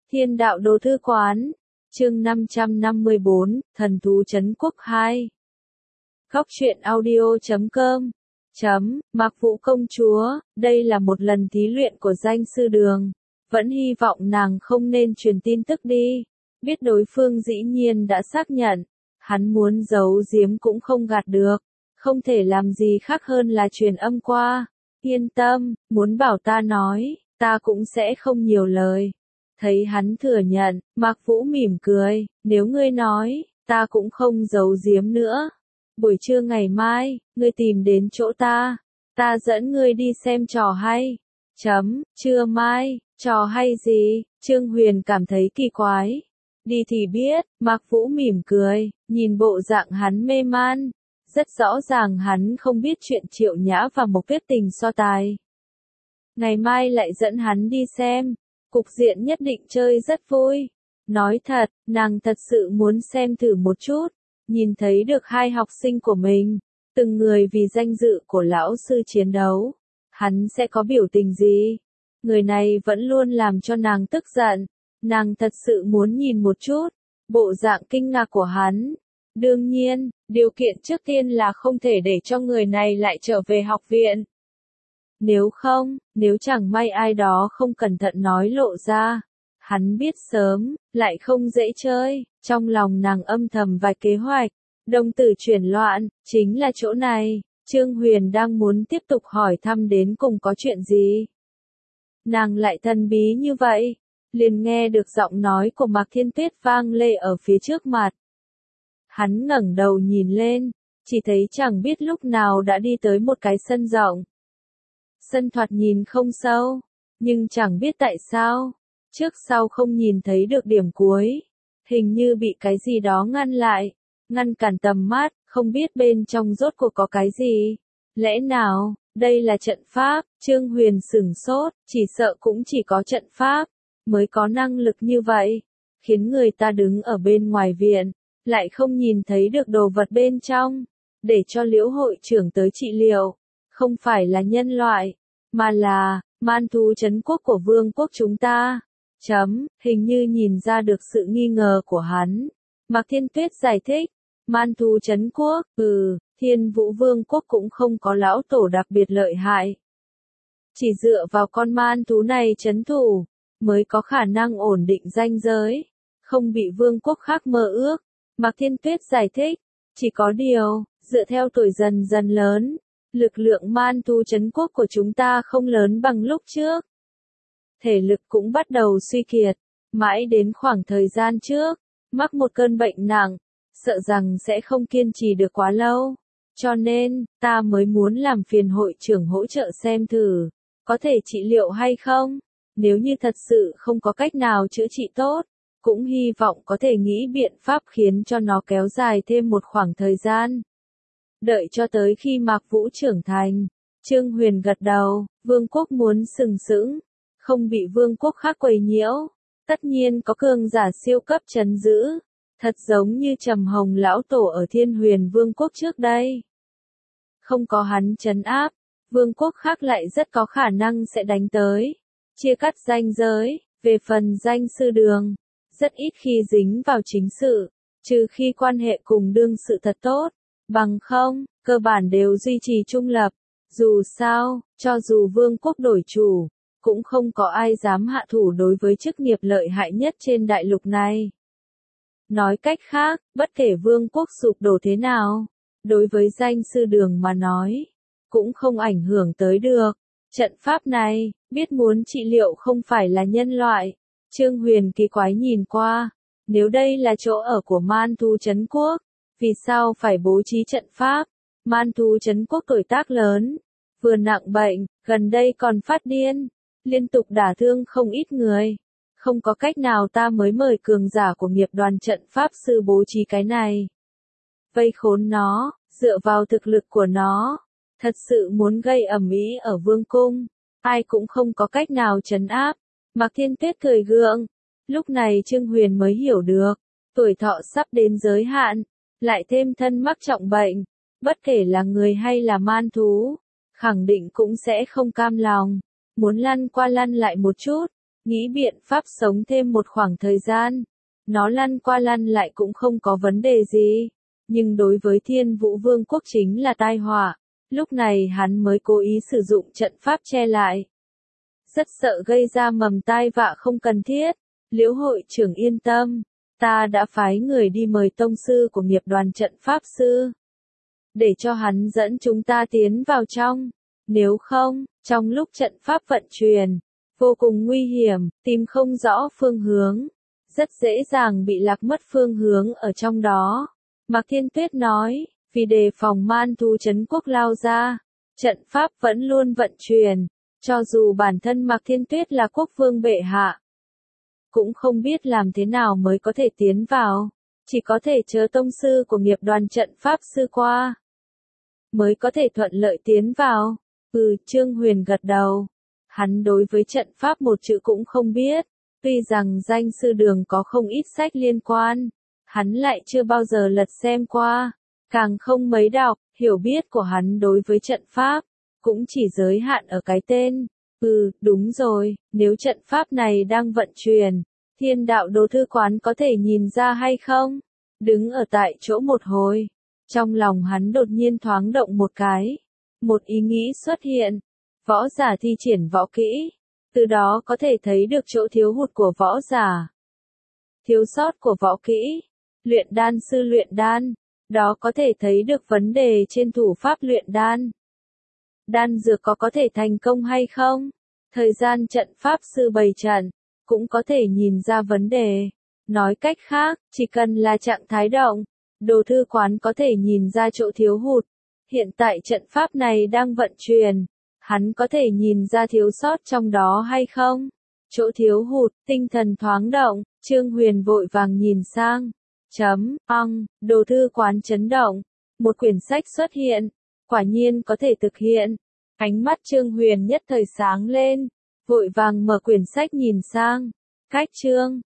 Thiên đạo đồ thư quán, chương 554, thần thú trấn quốc 2. Góc truyện audio.com Mạc Vũ công chúa, đây là một lần thí luyện của danh sư đường. Vẫn hy vọng nàng không nên truyền tin tức đi. Biết đối phương dĩ nhiên đã xác nhận. Hắn muốn giấu giếm cũng không gạt được. Không thể làm gì khác hơn là truyền âm qua. Yên tâm, muốn bảo ta nói, ta cũng sẽ không nhiều lời. Thấy hắn thừa nhận, Mạc Vũ mỉm cười, nếu ngươi nói, ta cũng không giấu giếm nữa. Buổi trưa ngày mai, ngươi tìm đến chỗ ta dẫn ngươi đi xem trò hay. Trưa mai, trò hay gì? Trương Huyền cảm thấy kỳ quái. Đi thì biết, Mạc Vũ mỉm cười, nhìn bộ dạng hắn mê man. Rất rõ ràng hắn không biết chuyện Triệu Nhã và Mộc Tuyết Tình so tài. Ngày mai lại dẫn hắn đi xem. Cục diện nhất định chơi rất vui. Nói thật, nàng thật sự muốn xem thử một chút. Nhìn thấy được hai học sinh của mình, từng người vì danh dự của lão sư chiến đấu. Hắn sẽ có biểu tình gì? Người này vẫn luôn làm cho nàng tức giận. Nàng thật sự muốn nhìn một chút. Bộ dạng kinh ngạc của hắn. Đương nhiên, điều kiện trước tiên là không thể để cho người này lại trở về học viện. Nếu chẳng may ai đó không cẩn thận nói lộ ra, hắn biết sớm, lại không dễ chơi. Trong lòng nàng âm thầm vài kế hoạch, đồng tử chuyển loạn, chính là chỗ này. Trương Huyền đang muốn tiếp tục hỏi thăm đến cùng có chuyện gì. Nàng lại thần bí như vậy, liền nghe được giọng nói của Mạc Thiên Tuyết vang lê ở phía trước mặt. Hắn ngẩng đầu nhìn lên, chỉ thấy chẳng biết lúc nào đã đi tới một cái sân rộng. Sân thoạt nhìn không sâu, nhưng chẳng biết tại sao, trước sau không nhìn thấy được điểm cuối. Hình như bị cái gì đó ngăn lại, ngăn cản tầm mắt, không biết bên trong rốt cuộc có cái gì. Lẽ nào, đây là trận pháp? Trương Huyền sửng sốt, chỉ sợ cũng chỉ có trận pháp mới có năng lực như vậy, khiến người ta đứng ở bên ngoài viện, lại không nhìn thấy được đồ vật bên trong, để cho Liễu hội trưởng tới trị liệu. Không phải là nhân loại, mà là man thú trấn quốc của vương quốc chúng ta. Hình như nhìn ra được sự nghi ngờ của hắn. Mạc Thiên Tuyết giải thích, man thú trấn quốc, Thiên Vũ vương quốc cũng không có lão tổ đặc biệt lợi hại. Chỉ dựa vào con man thú này trấn thủ, mới có khả năng ổn định ranh giới, không bị vương quốc khác mơ ước. Mạc Thiên Tuyết giải thích, chỉ có điều, dựa theo tuổi dần dần lớn, lực lượng man thú trấn quốc của chúng ta không lớn bằng lúc trước. Thể lực cũng bắt đầu suy kiệt, mãi đến khoảng thời gian trước, mắc một cơn bệnh nặng, sợ rằng sẽ không kiên trì được quá lâu. Cho nên, ta mới muốn làm phiền hội trưởng hỗ trợ xem thử, có thể trị liệu hay không. Nếu như thật sự không có cách nào chữa trị tốt, cũng hy vọng có thể nghĩ biện pháp khiến cho nó kéo dài thêm một khoảng thời gian. Đợi cho tới khi Mạc Vũ trưởng thành, Trương Huyền gật đầu, vương quốc muốn sừng sững, không bị vương quốc khác quấy nhiễu, tất nhiên có cường giả siêu cấp trấn giữ, thật giống như Trầm Hồng lão tổ ở Thiên Huyền vương quốc trước đây. Không có hắn trấn áp, vương quốc khác lại rất có khả năng sẽ đánh tới, chia cắt ranh giới. Về phần danh sư đường, rất ít khi dính vào chính sự, trừ khi quan hệ cùng đương sự thật tốt, bằng không, cơ bản đều duy trì trung lập. Dù sao, cho dù vương quốc đổi chủ, cũng không có ai dám hạ thủ đối với chức nghiệp lợi hại nhất trên đại lục này. Nói cách khác, bất kể vương quốc sụp đổ thế nào, đối với danh sư đường mà nói, cũng không ảnh hưởng tới được. Trận pháp này, biết muốn trị liệu không phải là nhân loại. Trương Huyền kỳ quái nhìn qua, nếu đây là chỗ ở của man thú trấn quốc, vì sao phải bố trí trận pháp? Man thú trấn quốc tuổi tác lớn, vừa nặng bệnh, gần đây còn phát điên, liên tục đả thương không ít người. Không có cách nào ta mới mời cường giả của nghiệp đoàn trận pháp sư bố trí cái này. Vây khốn nó, dựa vào thực lực của nó, thật sự muốn gây ầm ĩ ở vương cung, ai cũng không có cách nào trấn áp. Mạc Thiên Tuyết cười gượng, lúc này Trương Huyền mới hiểu được, tuổi thọ sắp đến giới hạn, lại thêm thân mắc trọng bệnh, bất kể là người hay là man thú, khẳng định cũng sẽ không cam lòng, muốn lăn qua lăn lại một chút, nghĩ biện pháp sống thêm một khoảng thời gian. Nó lăn qua lăn lại cũng không có vấn đề gì. Nhưng đối với Thiên Vũ Vương quốc chính là tai họa. Lúc này hắn mới cố ý sử dụng trận pháp che lại. Rất sợ gây ra mầm tai vạ không cần thiết. Liễu hội trưởng yên tâm. Ta đã phái người đi mời tông sư của nghiệp đoàn trận pháp sư. Để cho hắn dẫn chúng ta tiến vào trong. Nếu không, trong lúc trận pháp vận chuyển, vô cùng nguy hiểm, tìm không rõ phương hướng. Rất dễ dàng bị lạc mất phương hướng ở trong đó. Mạc Thiên Tuyết nói, vì đề phòng man thú trấn quốc lao ra, trận pháp vẫn luôn vận chuyển, cho dù bản thân Mạc Thiên Tuyết là quốc vương bệ hạ. Cũng không biết làm thế nào mới có thể tiến vào, chỉ có thể chờ tông sư của nghiệp đoàn trận pháp sư qua, mới có thể thuận lợi tiến vào. Trương Huyền gật đầu. Hắn đối với trận pháp một chữ cũng không biết, tuy rằng danh sư đường có không ít sách liên quan, hắn lại chưa bao giờ lật xem qua, càng không mấy đọc, hiểu biết của hắn đối với trận pháp, cũng chỉ giới hạn ở cái tên. Đúng rồi, nếu trận pháp này đang vận chuyển, Thiên Đạo Đồ Thư Quán có thể nhìn ra hay không? Đứng ở tại chỗ một hồi, trong lòng hắn đột nhiên thoáng động một cái. Một ý nghĩ xuất hiện, võ giả thi triển võ kỹ, từ đó có thể thấy được chỗ thiếu hụt của võ giả. Thiếu sót của võ kỹ, luyện đan sư luyện đan, đó có thể thấy được vấn đề trên thủ pháp luyện đan. Đan dược có thể thành công hay không? Thời gian trận pháp sư bày trận, cũng có thể nhìn ra vấn đề. Nói cách khác, chỉ cần là trạng thái động, Đồ Thư Quán có thể nhìn ra chỗ thiếu hụt. Hiện tại trận pháp này đang vận chuyển, hắn có thể nhìn ra thiếu sót trong đó hay không? Chỗ thiếu hụt, tinh thần thoáng động, Trương Huyền vội vàng nhìn sang. Đồ Thư Quán chấn động, một quyển sách xuất hiện, quả nhiên có thể thực hiện. Ánh mắt Trương Huyền nhất thời sáng lên, vội vàng mở quyển sách nhìn sang. Cách chương